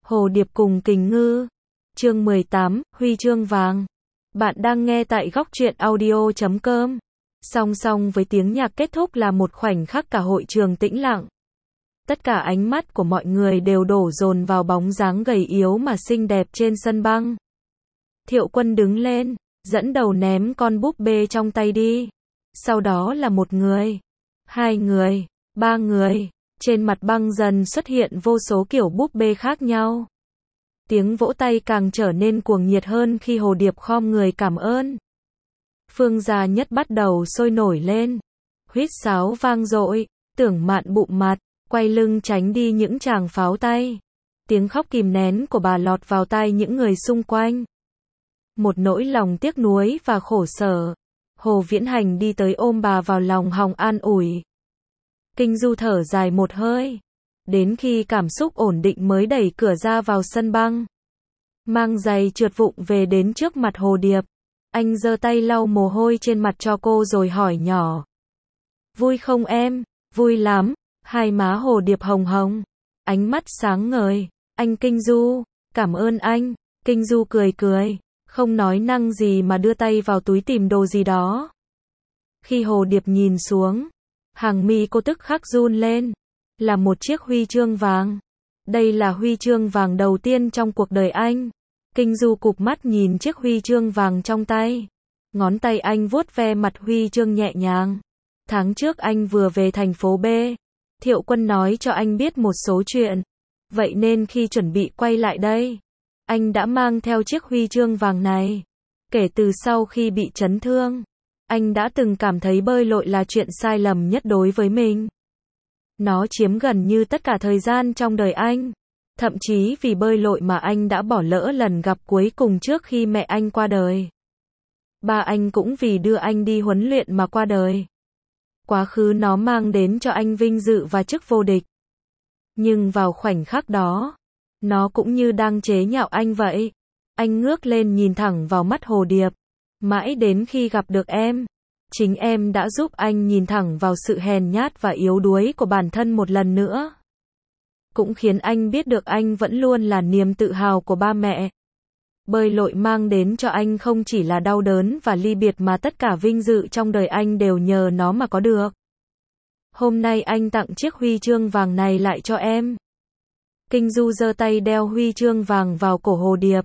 Hồ Điệp cùng Kình Ngư. Chương 18, Huy chương vàng. Bạn đang nghe tại góc truyện audio.com. Song song với tiếng nhạc kết thúc là một khoảnh khắc cả hội trường tĩnh lặng. Tất cả ánh mắt của mọi người đều đổ dồn vào bóng dáng gầy yếu mà xinh đẹp trên sân băng. Thiệu Quân đứng lên, dẫn đầu ném con búp bê trong tay đi. Sau đó là một người, hai người, ba người. Trên mặt băng dần xuất hiện vô số kiểu búp bê khác nhau. Tiếng vỗ tay càng trở nên cuồng nhiệt hơn khi Hồ Điệp khom người cảm ơn. Phương Gia Nhất bắt đầu sôi nổi lên. Huýt sáo vang dội, Tưởng Mạn bụm mặt, quay lưng tránh đi những tràng pháo tay. Tiếng khóc kìm nén của bà lọt vào tai những người xung quanh. Một nỗi lòng tiếc nuối và khổ sở. Hồ Viễn Hành đi tới ôm bà vào lòng hòng an ủi. Kinh Du thở dài một hơi. Đến khi cảm xúc ổn định mới đẩy cửa ra vào sân băng. Mang giày trượt vụng về đến trước mặt Hồ Điệp. Anh giơ tay lau mồ hôi trên mặt cho cô rồi hỏi nhỏ. Vui không em? Vui lắm. Hai má Hồ Điệp hồng hồng. Ánh mắt sáng ngời. Anh Kinh Du, cảm ơn anh. Kinh Du cười cười. Không nói năng gì mà đưa tay vào túi tìm đồ gì đó. Khi Hồ Điệp nhìn xuống, hàng mi cô tức khắc run lên. Là một chiếc huy chương vàng. Đây là huy chương vàng đầu tiên trong cuộc đời anh. Kinh Du cụp mắt nhìn chiếc huy chương vàng trong tay. Ngón tay anh vuốt ve mặt huy chương nhẹ nhàng. Tháng trước anh vừa về thành phố B. Thiệu Quân nói cho anh biết một số chuyện. Vậy nên khi chuẩn bị quay lại đây, anh đã mang theo chiếc huy chương vàng này. Kể từ sau khi bị chấn thương, anh đã từng cảm thấy bơi lội là chuyện sai lầm nhất đối với mình. Nó chiếm gần như tất cả thời gian trong đời anh. Thậm chí vì bơi lội mà anh đã bỏ lỡ lần gặp cuối cùng trước khi mẹ anh qua đời. Ba anh cũng vì đưa anh đi huấn luyện mà qua đời. Quá khứ nó mang đến cho anh vinh dự và chức vô địch. Nhưng vào khoảnh khắc đó, nó cũng như đang chế nhạo anh vậy. Anh ngước lên nhìn thẳng vào mắt Hồ Điệp. Mãi đến khi gặp được em, chính em đã giúp anh nhìn thẳng vào sự hèn nhát và yếu đuối của bản thân một lần nữa. Cũng khiến anh biết được anh vẫn luôn là niềm tự hào của ba mẹ. Bơi lội mang đến cho anh không chỉ là đau đớn và ly biệt mà tất cả vinh dự trong đời anh đều nhờ nó mà có được. Hôm nay anh tặng chiếc huy chương vàng này lại cho em. Kinh Du giơ tay đeo huy chương vàng vào cổ Hồ Điệp.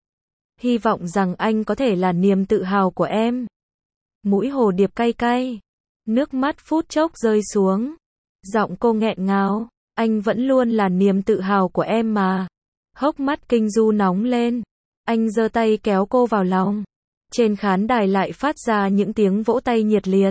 Hy vọng rằng anh có thể là niềm tự hào của em. Mũi Hồ Điệp cay cay. Nước mắt phút chốc rơi xuống. Giọng cô nghẹn ngào. Anh vẫn luôn là niềm tự hào của em mà. Hốc mắt Kinh Du nóng lên. Anh giơ tay kéo cô vào lòng. Trên khán đài lại phát ra những tiếng vỗ tay nhiệt liệt.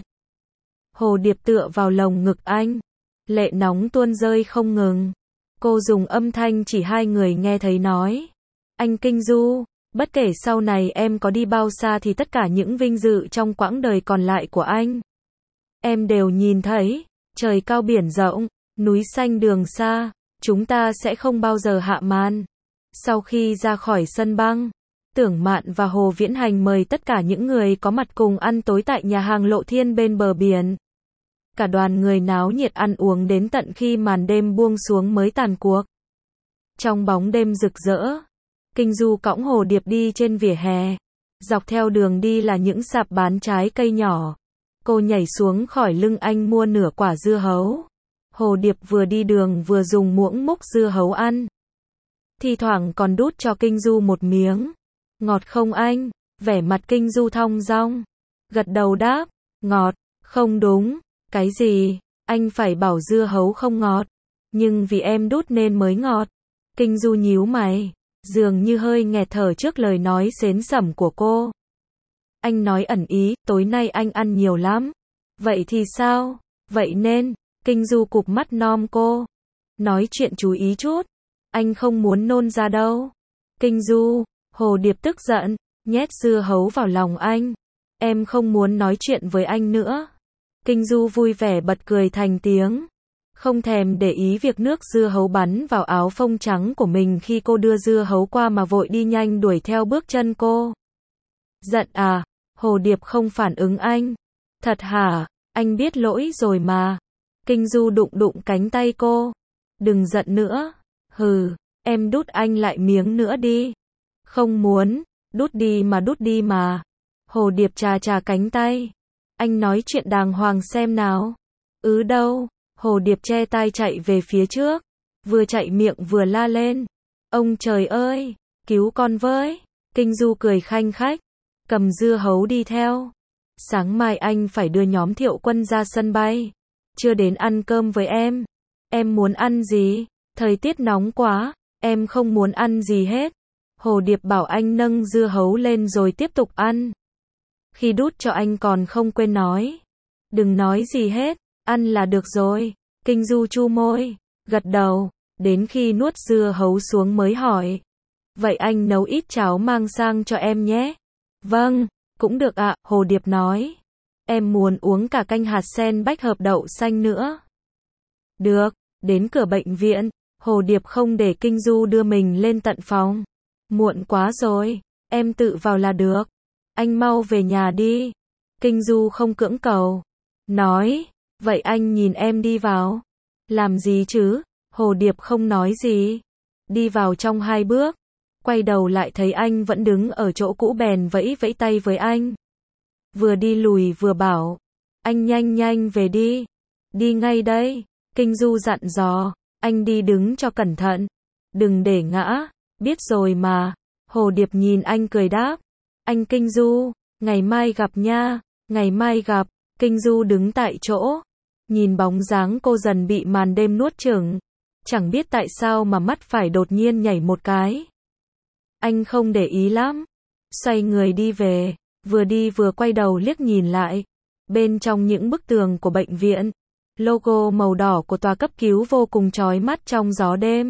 Hồ Điệp tựa vào lồng ngực anh. Lệ nóng tuôn rơi không ngừng. Cô dùng âm thanh chỉ hai người nghe thấy nói. Anh Kinh Du, bất kể sau này em có đi bao xa thì tất cả những vinh dự trong quãng đời còn lại của anh, em đều nhìn thấy. Trời cao biển rộng, núi xanh đường xa, chúng ta sẽ không bao giờ hạ màn. Sau khi ra khỏi sân băng, Tưởng Mạn và Hồ Viễn Hành mời tất cả những người có mặt cùng ăn tối tại nhà hàng Lộ Thiên bên bờ biển. Cả đoàn người náo nhiệt ăn uống đến tận khi màn đêm buông xuống mới tàn cuộc. Trong bóng đêm rực rỡ, Kinh Du cõng Hồ Điệp đi trên vỉa hè. Dọc theo đường đi là những sạp bán trái cây nhỏ. Cô nhảy xuống khỏi lưng anh mua nửa quả dưa hấu. Hồ Điệp vừa đi đường vừa dùng muỗng múc dưa hấu ăn. Thi thoảng còn đút cho Kinh Du một miếng. Ngọt không anh? Vẻ mặt Kinh Du thong dong. Gật đầu đáp, ngọt. Không đúng. Cái gì? Anh phải bảo dưa hấu không ngọt. Nhưng vì em đút nên mới ngọt. Kinh Du nhíu mày, dường như hơi nghẹt thở trước lời nói xến xẩm của cô. Anh nói ẩn ý, tối nay anh ăn nhiều lắm. Vậy thì sao? Vậy nên, Kinh Du cụp mắt nom cô. Nói chuyện chú ý chút. Anh không muốn nôn ra đâu. Kinh Du, Hồ Điệp tức giận, nhét dưa hấu vào lòng anh. Em không muốn nói chuyện với anh nữa. Kinh Du vui vẻ bật cười thành tiếng. Không thèm để ý việc nước dưa hấu bắn vào áo phông trắng của mình khi cô đưa dưa hấu qua mà vội đi nhanh đuổi theo bước chân cô. Giận à? Hồ Điệp không phản ứng anh. Thật hả? Anh biết lỗi rồi mà. Kinh Du đụng đụng cánh tay cô. Đừng giận nữa. Hừ, Em đút anh lại miếng nữa đi. Không muốn, đút đi mà. Hồ Điệp chà chà cánh tay. Anh nói chuyện đàng hoàng xem nào. Đâu. Hồ Điệp che tai chạy về phía trước. Vừa chạy miệng vừa la lên. Ông trời ơi, cứu con với. Kinh Du cười khanh khách, cầm dưa hấu đi theo. Sáng mai anh phải đưa nhóm Thiệu Quân ra sân bay. Chưa đến ăn cơm với em. Em muốn ăn gì? Thời tiết nóng quá, em không muốn ăn gì hết. Hồ Điệp bảo anh nâng dưa hấu lên rồi tiếp tục ăn. Khi đút cho anh còn không quên nói. Đừng nói gì hết, ăn là được rồi. Kinh Du chu môi, gật đầu, đến khi nuốt dưa hấu xuống mới hỏi. Vậy anh nấu ít cháo mang sang cho em nhé. Vâng, cũng được ạ, Hồ Điệp nói. Em muốn uống cả canh hạt sen bách hợp đậu xanh nữa. Được, đến cửa bệnh viện, Hồ Điệp không để Kinh Du đưa mình lên tận phòng. Muộn quá rồi, em tự vào là được. Anh mau về nhà đi. Kinh Du không cưỡng cầu. Nói, vậy anh nhìn em đi vào. Làm gì chứ? Hồ Điệp không nói gì. Đi vào trong 2 bước. Quay đầu lại thấy anh vẫn đứng ở chỗ cũ bèn vẫy vẫy tay với anh. Vừa đi lùi vừa bảo. Anh nhanh nhanh về đi. Đi ngay đây. Kinh Du dặn dò. Anh đi đứng cho cẩn thận. Đừng để ngã. Biết rồi mà. Hồ Điệp nhìn anh cười đáp. Anh Kinh Du, ngày mai gặp nha. Ngày mai gặp. Kinh Du đứng tại chỗ. Nhìn bóng dáng cô dần bị màn đêm nuốt chửng. Chẳng biết tại sao mà mắt phải đột nhiên nhảy một cái. Anh không để ý lắm. Xoay người đi về. Vừa đi vừa quay đầu liếc nhìn lại. Bên trong những bức tường của bệnh viện, logo màu đỏ của tòa cấp cứu vô cùng chói mắt trong gió đêm.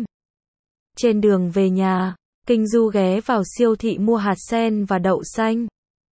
Trên đường về nhà, Kinh Du ghé vào siêu thị mua hạt sen và đậu xanh.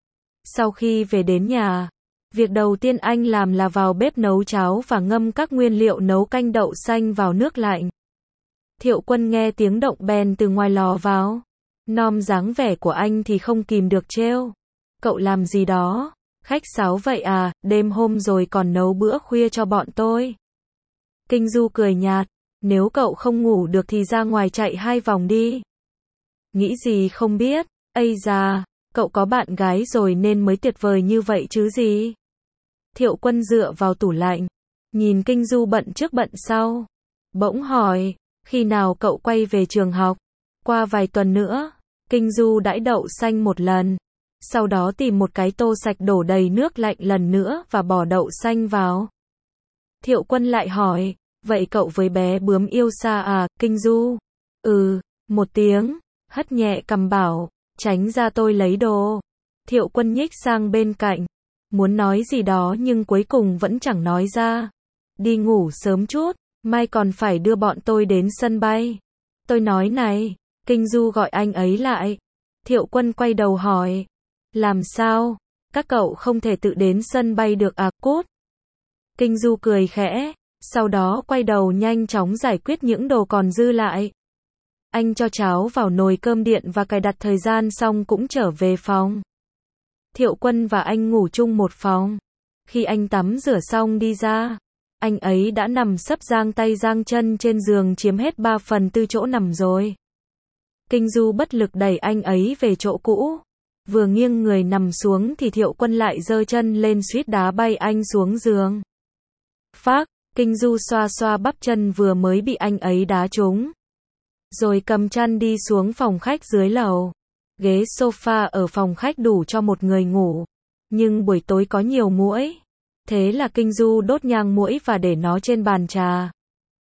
Sau khi về đến nhà, việc đầu tiên anh làm là vào bếp nấu cháo và ngâm các nguyên liệu nấu canh đậu xanh vào nước lạnh. Thiệu Quân nghe tiếng động bèn từ ngoài lò vào. Nom dáng vẻ của anh thì không kìm được trêu. Cậu làm gì đó? Khách sáo vậy à, đêm hôm rồi còn nấu bữa khuya cho bọn tôi. Kinh Du cười nhạt, nếu cậu không ngủ được thì ra ngoài chạy 2 vòng đi. Nghĩ gì không biết, ây da, cậu có bạn gái rồi nên mới tuyệt vời như vậy chứ gì. Thiệu Quân dựa vào tủ lạnh, nhìn Kinh Du bận trước bận sau. Bỗng hỏi, khi nào cậu quay về trường học? Qua vài tuần nữa. Kinh Du đãi đậu xanh một lần. Sau đó tìm một cái tô sạch đổ đầy nước lạnh lần nữa và bỏ đậu xanh vào. Thiệu Quân lại hỏi, vậy cậu với bé bướm yêu xa à, Kinh Du? Một tiếng, hất nhẹ cằm bảo, tránh ra tôi lấy đồ. Thiệu Quân nhích sang bên cạnh, muốn nói gì đó nhưng cuối cùng vẫn chẳng nói ra. Đi ngủ sớm chút, mai còn phải đưa bọn tôi đến sân bay. Tôi nói này, Kinh Du gọi anh ấy lại. Thiệu Quân quay đầu hỏi, làm sao? Các cậu không thể tự đến sân bay được à, cút. Kinh Du cười khẽ, sau đó quay đầu nhanh chóng giải quyết những đồ còn dư lại. Anh cho cháo vào nồi cơm điện và cài đặt thời gian xong cũng trở về phòng. Thiệu Quân và anh ngủ chung một phòng. Khi anh tắm rửa xong đi ra, anh ấy đã nằm sấp giang tay giang chân trên giường chiếm hết 3/4 chỗ nằm rồi. Kinh Du bất lực đẩy anh ấy về chỗ cũ. Vừa nghiêng người nằm xuống thì Thiệu Quân lại giơ chân lên suýt đá bay anh xuống giường. Phác, Kinh Du xoa xoa bắp chân vừa mới bị anh ấy đá trúng. Rồi cầm chăn đi xuống phòng khách dưới lầu. Ghế sofa ở phòng khách đủ cho một người ngủ. Nhưng buổi tối có nhiều muỗi. Thế là Kinh Du đốt nhang muỗi và để nó trên bàn trà.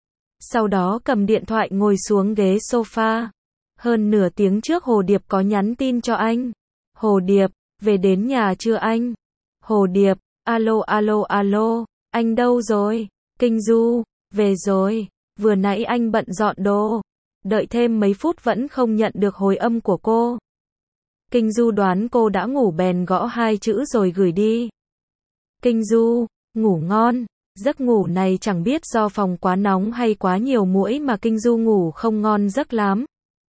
Sau đó cầm điện thoại ngồi xuống ghế sofa. Hơn nửa tiếng trước Hồ Điệp có nhắn tin cho anh. Hồ Điệp, về đến nhà chưa anh? Hồ Điệp, alo alo alo, anh đâu rồi? Kinh Du, về rồi, vừa nãy anh bận dọn đồ. Đợi thêm mấy phút vẫn không nhận được hồi âm của cô. Kinh Du đoán cô đã ngủ bèn gõ 2 chữ rồi gửi đi. Kinh Du, ngủ ngon. Giấc ngủ này chẳng biết do phòng quá nóng hay quá nhiều muỗi mà Kinh Du ngủ không ngon giấc lắm.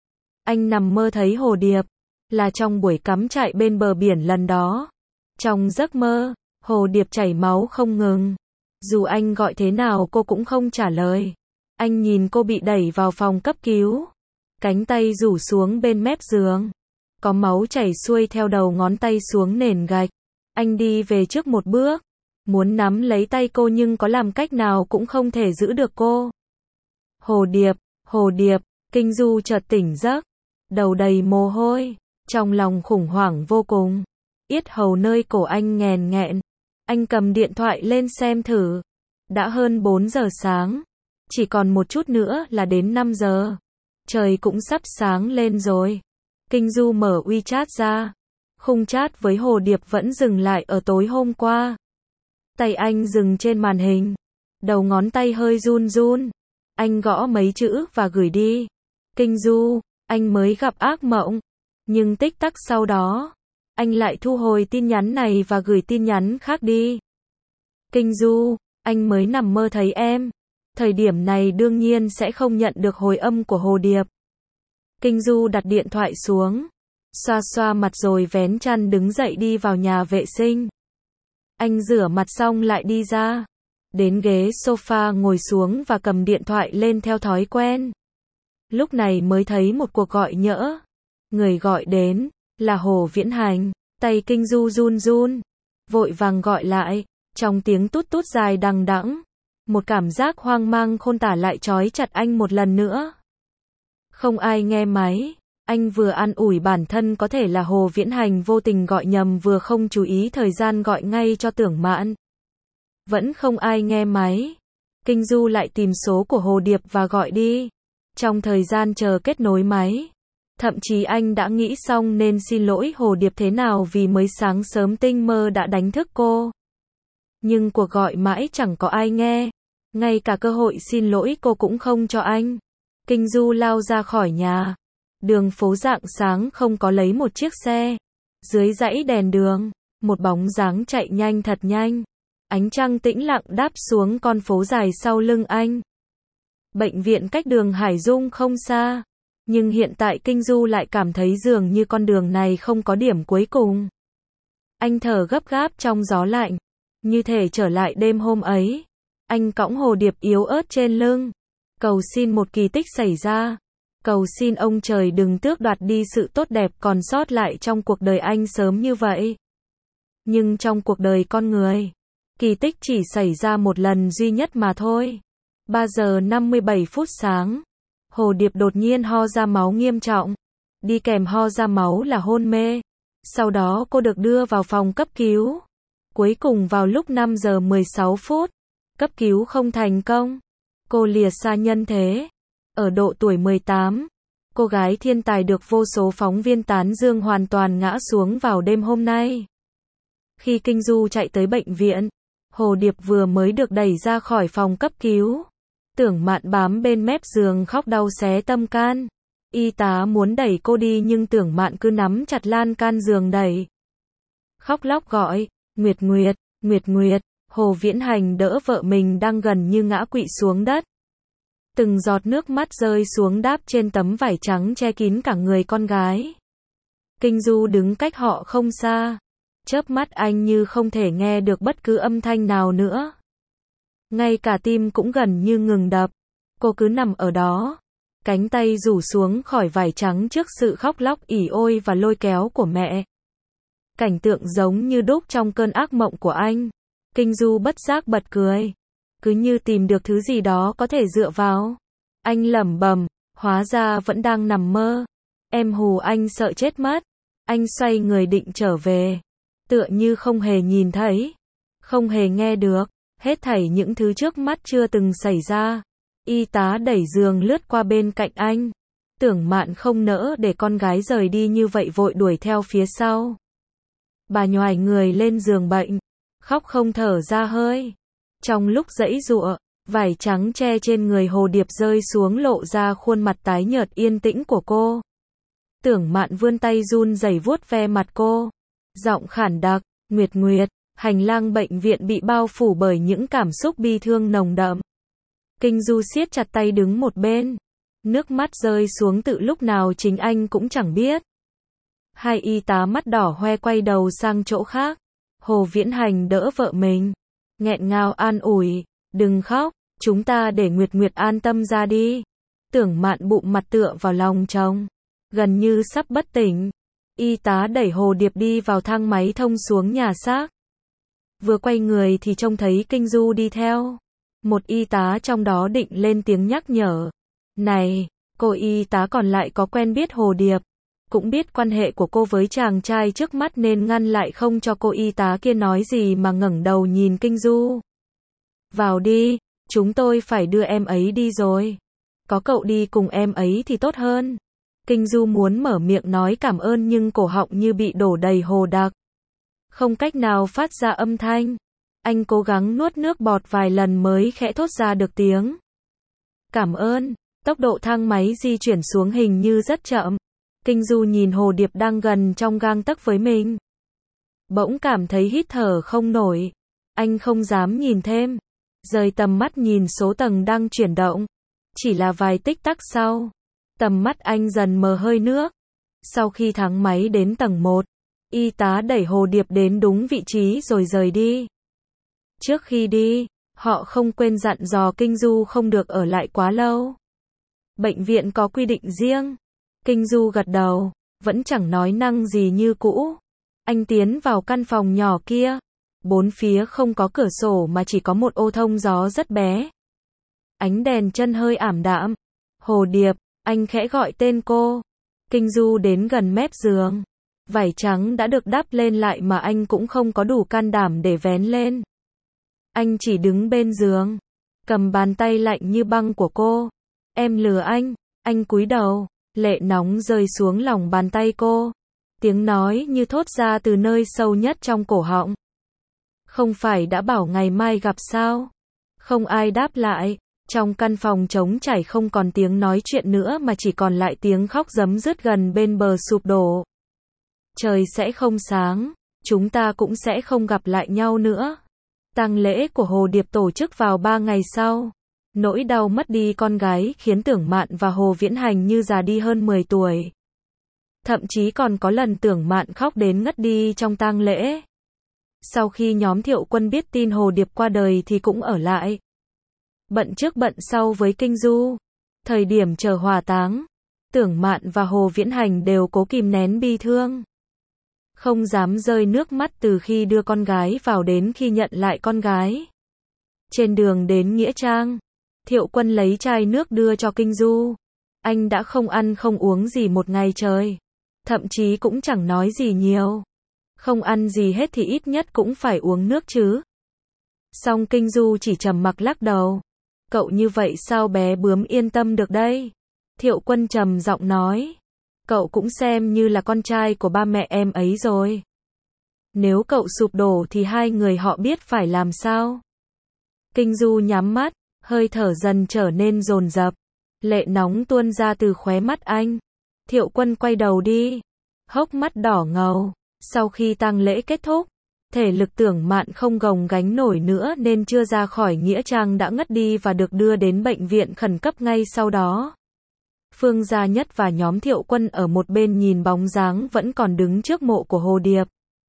Anh nằm mơ thấy Hồ Điệp, là trong buổi cắm trại bên bờ biển lần đó. Trong giấc mơ, Hồ Điệp chảy máu không ngừng. Dù anh gọi thế nào cô cũng không trả lời. Anh nhìn cô bị đẩy vào phòng cấp cứu. cánh tay rủ xuống bên mép giường. Có máu chảy xuôi theo đầu ngón tay xuống nền gạch. Anh đi về trước một bước, muốn nắm lấy tay cô nhưng có làm cách nào cũng không thể giữ được cô. Hồ Điệp, Kinh Du chợt tỉnh giấc, đầu đầy mồ hôi, trong lòng khủng hoảng vô cùng. Yết hầu nơi cổ anh nghèn nghẹn. Anh cầm điện thoại lên xem thử. Đã hơn 4 giờ sáng, chỉ còn một chút nữa là đến 5 giờ. Trời cũng sắp sáng lên rồi. Kinh Du mở WeChat ra. Khung chat với Hồ Điệp vẫn dừng lại ở tối hôm qua. Tay anh dừng trên màn hình. Đầu ngón tay hơi run run. Anh gõ mấy chữ và gửi đi. Kinh Du, anh mới gặp ác mộng. Nhưng tích tắc sau đó, anh lại thu hồi tin nhắn này và gửi tin nhắn khác đi. Kinh Du, anh mới nằm mơ thấy em. Thời điểm này đương nhiên sẽ không nhận được hồi âm của Hồ Điệp. Kinh Du đặt điện thoại xuống, xoa xoa mặt rồi vén chăn đứng dậy đi vào nhà vệ sinh. Anh rửa mặt xong lại đi ra, đến ghế sofa ngồi xuống và cầm điện thoại lên theo thói quen. Lúc này mới thấy một cuộc gọi nhỡ. Người gọi đến là Hồ Viễn Hành. Tay Kinh Du run run, vội vàng gọi lại, trong tiếng tút tút dài đằng đẵng. Một cảm giác hoang mang khôn tả lại trói chặt anh một lần nữa. Không ai nghe máy. Anh vừa an ủi bản thân có thể là Hồ Viễn Hành vô tình gọi nhầm, vừa không chú ý thời gian gọi ngay cho Tưởng Mạn. Vẫn không ai nghe máy. Kinh Du lại tìm số của Hồ Điệp và gọi đi. Trong thời gian chờ kết nối máy, thậm chí anh đã nghĩ xong nên xin lỗi Hồ Điệp thế nào vì mới sáng sớm tinh mơ đã đánh thức cô. Nhưng cuộc gọi mãi chẳng có ai nghe. Ngay cả cơ hội xin lỗi cô cũng không cho anh. Kinh Du lao ra khỏi nhà. Đường phố rạng sáng không có lấy một chiếc xe. Dưới dãy đèn đường, một bóng dáng chạy nhanh thật nhanh. Ánh trăng tĩnh lặng đáp xuống con phố dài sau lưng anh. Bệnh viện cách đường Hải Dung không xa. Nhưng hiện tại Kinh Du lại cảm thấy dường như con đường này không có điểm cuối cùng. Anh thở gấp gáp trong gió lạnh. Như thể trở lại đêm hôm ấy. Anh cõng Hồ Điệp yếu ớt trên lưng. Cầu xin một kỳ tích xảy ra. Cầu xin ông trời đừng tước đoạt đi sự tốt đẹp còn sót lại trong cuộc đời anh sớm như vậy. Nhưng trong cuộc đời con người, kỳ tích chỉ xảy ra một lần duy nhất mà thôi. 3 giờ 57 phút sáng, Hồ Điệp đột nhiên ho ra máu nghiêm trọng. Đi kèm ho ra máu là hôn mê. Sau đó cô được đưa vào phòng cấp cứu. Cuối cùng vào lúc 5 giờ 16 phút, cấp cứu không thành công. Cô lìa xa nhân thế. Ở độ tuổi 18, cô gái thiên tài được vô số phóng viên tán dương hoàn toàn ngã xuống vào đêm hôm nay. Khi Kinh Du chạy tới bệnh viện, Hồ Điệp vừa mới được đẩy ra khỏi phòng cấp cứu. Tưởng Mạn bám bên mép giường khóc đau xé tâm can. Y tá muốn đẩy cô đi nhưng Tưởng Mạn cứ nắm chặt lan can giường đẩy. Khóc lóc gọi, Nguyệt Nguyệt, Nguyệt Nguyệt. Hồ Viễn Hành đỡ vợ mình đang gần như ngã quỵ xuống đất. Từng giọt nước mắt rơi xuống đáp trên tấm vải trắng che kín cả người con gái. Kinh Du đứng cách họ không xa. Chớp mắt anh như không thể nghe được bất cứ âm thanh nào nữa. Ngay cả tim cũng gần như ngừng đập. Cô cứ nằm ở đó. Cánh tay rủ xuống khỏi vải trắng trước sự khóc lóc ỉ ôi và lôi kéo của mẹ. Cảnh tượng giống như đúc trong cơn ác mộng của anh. Kinh Du bất giác bật cười. Cứ như tìm được thứ gì đó có thể dựa vào. Anh lẩm bẩm, hóa ra vẫn đang nằm mơ. Em hù anh sợ chết mất. Anh xoay người định trở về. Tựa như không hề nhìn thấy. Không hề nghe được. Hết thảy những thứ trước mắt chưa từng xảy ra. Y tá đẩy giường lướt qua bên cạnh anh. Tưởng Mạn không nỡ để con gái rời đi như vậy vội đuổi theo phía sau. Bà nhoài người lên giường bệnh. Khóc không thở ra hơi. Trong lúc giãy giụa, vải trắng che trên người Hồ Điệp rơi xuống lộ ra khuôn mặt tái nhợt yên tĩnh của cô. Tưởng Mạn vươn tay run rẩy vuốt ve mặt cô. Giọng khản đặc, Nguyệt Nguyệt. Hành lang bệnh viện bị bao phủ bởi những cảm xúc bi thương nồng đậm. Kinh Du siết chặt tay đứng một bên. Nước mắt rơi xuống từ lúc nào chính anh cũng chẳng biết. Hai y tá mắt đỏ hoe quay đầu sang chỗ khác. Hồ Viễn Hành đỡ vợ mình. Nghẹn ngào an ủi, đừng khóc, chúng ta để Nguyệt Nguyệt an tâm ra đi. Tưởng Mạn bụng mặt tựa vào lòng chồng, gần như sắp bất tỉnh. Y tá đẩy Hồ Điệp đi vào thang máy thông xuống nhà xác. Vừa quay người thì trông thấy Kinh Du đi theo. Một y tá trong đó định lên tiếng nhắc nhở. Này, cô y tá còn lại có quen biết Hồ Điệp, cũng biết quan hệ của cô với chàng trai trước mắt nên ngăn lại không cho cô y tá kia nói gì mà ngẩng đầu nhìn Kinh Du. Vào đi, chúng tôi phải đưa em ấy đi rồi. Có cậu đi cùng em ấy thì tốt hơn. Kinh Du muốn mở miệng nói cảm ơn nhưng cổ họng như bị đổ đầy hồ đặc. Không cách nào phát ra âm thanh. Anh cố gắng nuốt nước bọt vài lần mới khẽ thốt ra được tiếng. Cảm ơn. Tốc độ thang máy di chuyển xuống hình như rất chậm. Kinh Du nhìn Hồ Điệp đang gần trong gang tấc với mình. Bỗng cảm thấy hít thở không nổi. Anh không dám nhìn thêm. Rời tầm mắt nhìn số tầng đang chuyển động. Chỉ là vài tích tắc sau, tầm mắt anh dần mờ hơi nước. Sau khi thang máy đến tầng 1, y tá đẩy Hồ Điệp đến đúng vị trí rồi rời đi. Trước khi đi, họ không quên dặn dò Kinh Du không được ở lại quá lâu. Bệnh viện có quy định riêng. Kinh Du gật đầu, vẫn chẳng nói năng gì như cũ. Anh tiến vào căn phòng nhỏ kia. Bốn phía không có cửa sổ mà chỉ có một ô thông gió rất bé. Ánh đèn chân hơi ảm đạm. Hồ Điệp, anh khẽ gọi tên cô. Kinh Du đến gần mép giường. Vải trắng đã được đắp lên lại mà anh cũng không có đủ can đảm để vén lên. Anh chỉ đứng bên giường, cầm bàn tay lạnh như băng của cô. Em lừa anh cúi đầu, lệ nóng rơi xuống lòng bàn tay cô. Tiếng nói như thốt ra từ nơi sâu nhất trong cổ họng. Không phải đã bảo ngày mai gặp sao? Không ai đáp lại. Trong căn phòng trống trải không còn tiếng nói chuyện nữa mà chỉ còn lại tiếng khóc rấm rứt gần bên bờ sụp đổ. Trời sẽ không sáng, chúng ta cũng sẽ không gặp lại nhau nữa. Tang lễ của Hồ Điệp tổ chức vào 3 ngày sau. Nỗi đau mất đi con gái khiến Tưởng Mạn và Hồ Viễn Hành như già đi hơn 10 tuổi. Thậm chí còn có lần Tưởng Mạn khóc đến ngất đi trong tang lễ. Sau khi nhóm Thiệu Quân biết tin Hồ Điệp qua đời thì cũng ở lại. Bận trước bận sau với Kinh Du. Thời điểm chờ hỏa táng, Tưởng Mạn và Hồ Viễn Hành đều cố kìm nén bi thương. Không dám rơi nước mắt từ khi đưa con gái vào đến khi nhận lại con gái. Trên đường đến Nghĩa Trang, Thiệu Quân lấy chai nước đưa cho Kinh Du. Anh đã không ăn không uống gì một ngày trời. Thậm chí cũng chẳng nói gì nhiều. Không ăn gì hết thì ít nhất cũng phải uống nước chứ. Song Kinh Du chỉ trầm mặc lắc đầu. Cậu như vậy sao bé bướm yên tâm được đây? Thiệu Quân trầm giọng nói. Cậu cũng xem như là con trai của ba mẹ em ấy rồi. Nếu cậu sụp đổ thì hai người họ biết phải làm sao? Kinh Du nhắm mắt, hơi thở dần trở nên dồn dập. Lệ nóng tuôn ra từ khóe mắt anh. Thiệu Quân quay đầu đi. Hốc mắt đỏ ngầu. Sau khi tang lễ kết thúc, thể lực Tưởng Mạn không gồng gánh nổi nữa nên chưa ra khỏi Nghĩa Trang đã ngất đi và được đưa đến bệnh viện khẩn cấp ngay sau đó. Phương Gia Nhất và nhóm Thiệu Quân ở một bên nhìn bóng dáng vẫn còn đứng trước mộ của Hồ Điệp.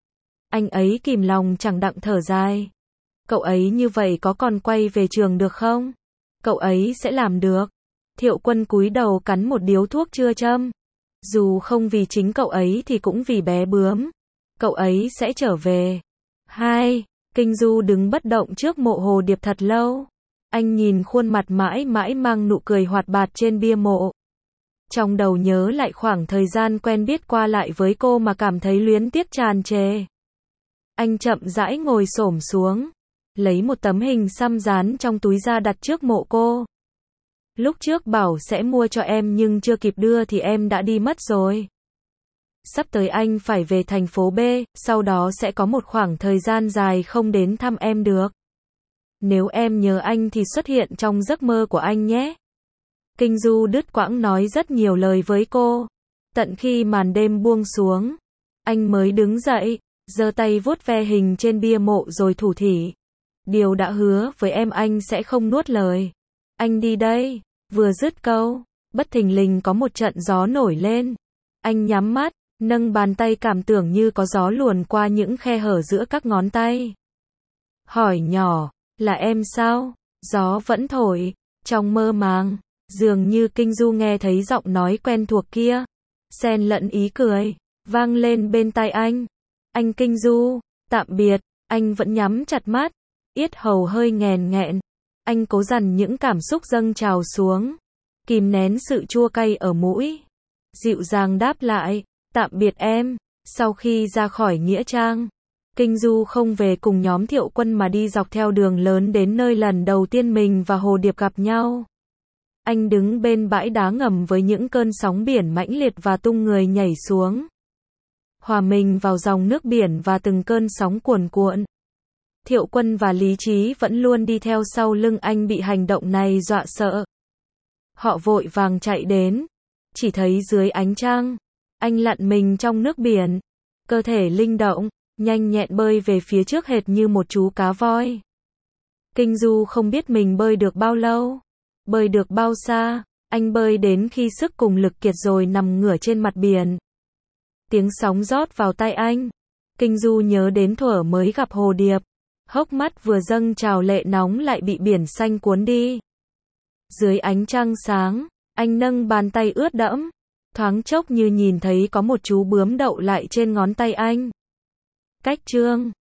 Anh ấy kìm lòng chẳng đặng thở dài. Cậu ấy như vậy có còn quay về trường được không? Cậu ấy sẽ làm được. Thiệu Quân cúi đầu cắn một điếu thuốc chưa châm. Dù không vì chính cậu ấy thì cũng vì bé bướm. Cậu ấy sẽ trở về. Kinh Du đứng bất động trước mộ Hồ Điệp thật lâu. Anh nhìn khuôn mặt mãi mãi mang nụ cười hoạt bát trên bia mộ. Trong đầu nhớ lại khoảng thời gian quen biết qua lại với cô mà cảm thấy luyến tiếc tràn trề. Anh chậm rãi ngồi xổm xuống, lấy một tấm hình xăm dán trong túi ra đặt trước mộ cô. Lúc trước bảo sẽ mua cho em nhưng chưa kịp đưa thì em đã đi mất rồi. Sắp tới anh phải về thành phố B, sau đó sẽ có một khoảng thời gian dài không đến thăm em được. Nếu em nhớ anh thì xuất hiện trong giấc mơ của anh nhé. Kinh Du đứt quãng nói rất nhiều lời với cô. Tận khi màn đêm buông xuống, anh mới đứng dậy, giơ tay vuốt ve hình trên bia mộ rồi thủ thỉ. Điều đã hứa với em anh sẽ không nuốt lời. Anh đi đây. Vừa dứt câu, bất thình lình có một trận gió nổi lên. Anh nhắm mắt, nâng bàn tay cảm tưởng như có gió luồn qua những khe hở giữa các ngón tay. Hỏi nhỏ, là em sao? Gió vẫn thổi, trong mơ màng, Dường như Kinh Du nghe thấy giọng nói quen thuộc kia, xen lẫn ý cười, vang lên bên tai anh. Anh Kinh Du, tạm biệt, anh vẫn nhắm chặt mắt, yết hầu hơi nghèn nghẹn. Anh cố dằn những cảm xúc dâng trào xuống, kìm nén sự chua cay ở mũi. Dịu dàng đáp lại, tạm biệt em. Sau khi ra khỏi nghĩa trang, Kinh Du không về cùng nhóm Thiệu Quân mà đi dọc theo đường lớn đến nơi lần đầu tiên mình và Hồ Điệp gặp nhau. Anh đứng bên bãi đá ngầm với những cơn sóng biển mãnh liệt và tung người nhảy xuống, hòa mình vào dòng nước biển và từng cơn sóng cuồn cuộn. Thiệu Quân và Lý Trí vẫn luôn đi theo sau lưng anh bị hành động này dọa sợ. Họ vội vàng chạy đến, chỉ thấy dưới ánh trăng, anh lặn mình trong nước biển, cơ thể linh động, nhanh nhẹn bơi về phía trước hệt như một chú cá voi. Kinh Du không biết mình bơi được bao lâu, bơi được bao xa, anh bơi đến khi sức cùng lực kiệt rồi nằm ngửa trên mặt biển. Tiếng sóng rót vào tai anh. Kinh Du nhớ đến thuở mới gặp Hồ Điệp, hốc mắt vừa dâng trào lệ nóng lại bị biển xanh cuốn đi. Dưới ánh trăng sáng, anh nâng bàn tay ướt đẫm, thoáng chốc như nhìn thấy có một chú bướm đậu lại trên ngón tay anh. Cách chương